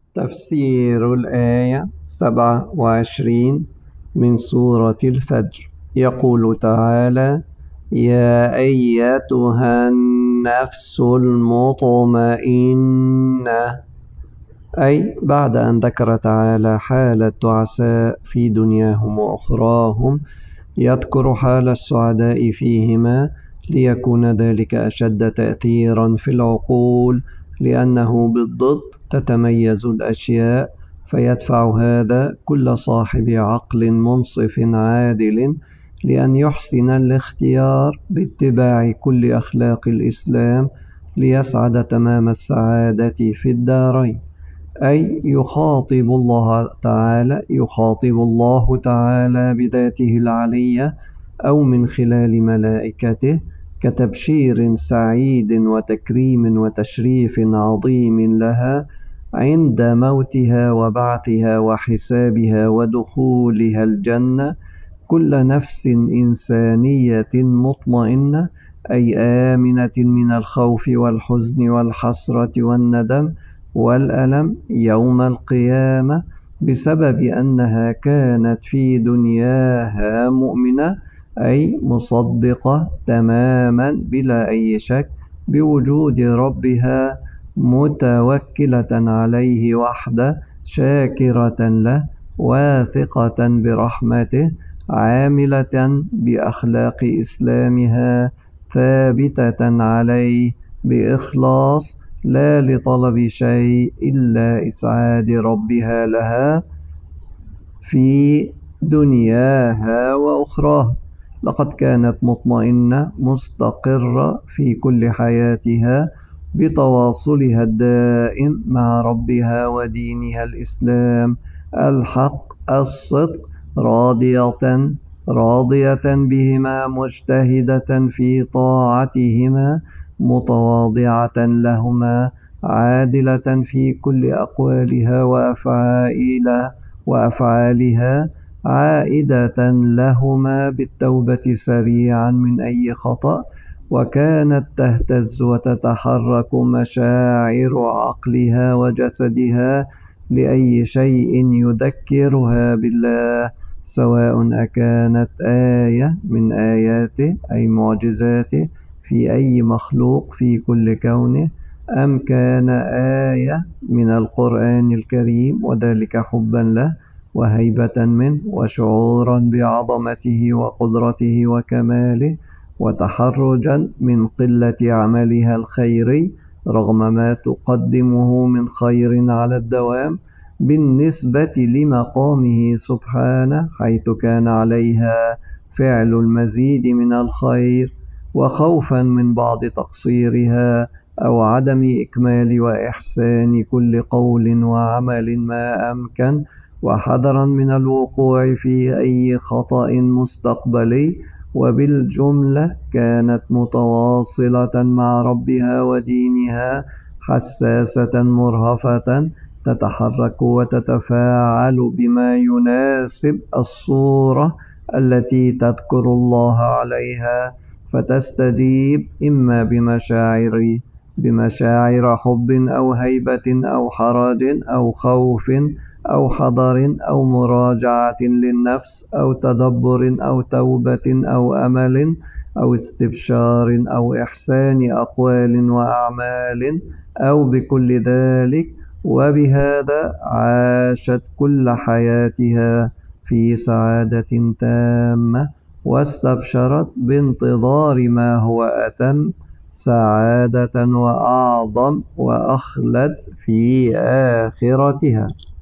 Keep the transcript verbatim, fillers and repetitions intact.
تفسير الآية سبعة وعشرين من سورة الفجر. يقول تعالى: يا أيتها النفس المطمئنة، أي بعد أن ذكر تعالى حال التعساء في دنياهم وأخراهم يذكر حال السعداء فيهما ليكون ذلك أشد تأثيرا في العقول، لأنه بالضد تتميز الأشياء، فيدفع هذا كل صاحب عقل منصف عادل لأن يحسن الاختيار باتباع كل أخلاق الإسلام ليسعد تمام السعادة في الدارين. أي يخاطب الله تعالى يخاطب الله تعالى بذاته العلية أو من خلال ملائكته كتبشير سعيد وتكريم وتشريف عظيم لها عند موتها وبعثها وحسابها ودخولها الجنة، كل نفس إنسانية مطمئنة، أي آمنة من الخوف والحزن والحسرة والندم والألم يوم القيامة، بسبب أنها كانت في دنياها مؤمنة، أي مصدقة تماما بلا أي شك بوجود ربها، متوكلة عليه وحده، شاكرة له، واثقة برحمته، عاملة بأخلاق إسلامها، ثابتة عليه بإخلاص، لا لطلب شيء إلا إسعاد ربها لها في دنياها وأخراها. لقد كانت مطمئنة مستقرة في كل حياتها بتواصلها الدائم مع ربها ودينها الإسلام الحق الصدق، راضية راضية بهما، مجتهدة في طاعتهما، متواضعة لهما، عادلة في كل أقوالها وأفعالها وأفعالها، عائدة لهما بالتوبة سريعا من أي خطأ. وكانت تهتز وتتحرك مشاعر عقلها وجسدها لأي شيء يذكرها بالله، سواء أكانت آية من آياته أي معجزاته في أي مخلوق في كل كونه، أم كان آية من القرآن الكريم، وذلك حبا له وهيبة منه وشعورا بعظمته وقدرته وكماله، وتحرجا من قلة عملها الخيري رغم ما تقدمه من خير على الدوام بالنسبة لمقامه سبحانه، حيث كان عليها فعل المزيد من الخير، وخوفا من بعض تقصيرها أو عدم إكمال وإحسان كل قول وعمل ما أمكن، وحذرا من الوقوع في أي خطأ مستقبلي. وبالجملة كانت متواصلة مع ربها ودينها، حساسة مرهفة، تتحرك وتتفاعل بما يناسب الصورة التي تذكر الله عليها، فتستجيب إما بمشاعر بمشاعر حب أو هيبة أو حرج أو خوف أو حذر أو مراجعة للنفس أو تدبر أو توبة أو أمل أو استبشار أو إحسان أقوال وأعمال أو بكل ذلك. وبهذا عاشت كل حياتها في سعادة تامة، واستبشرت بانتظار ما هو أتم سعادة وأعظم وأخلد في آخرتها.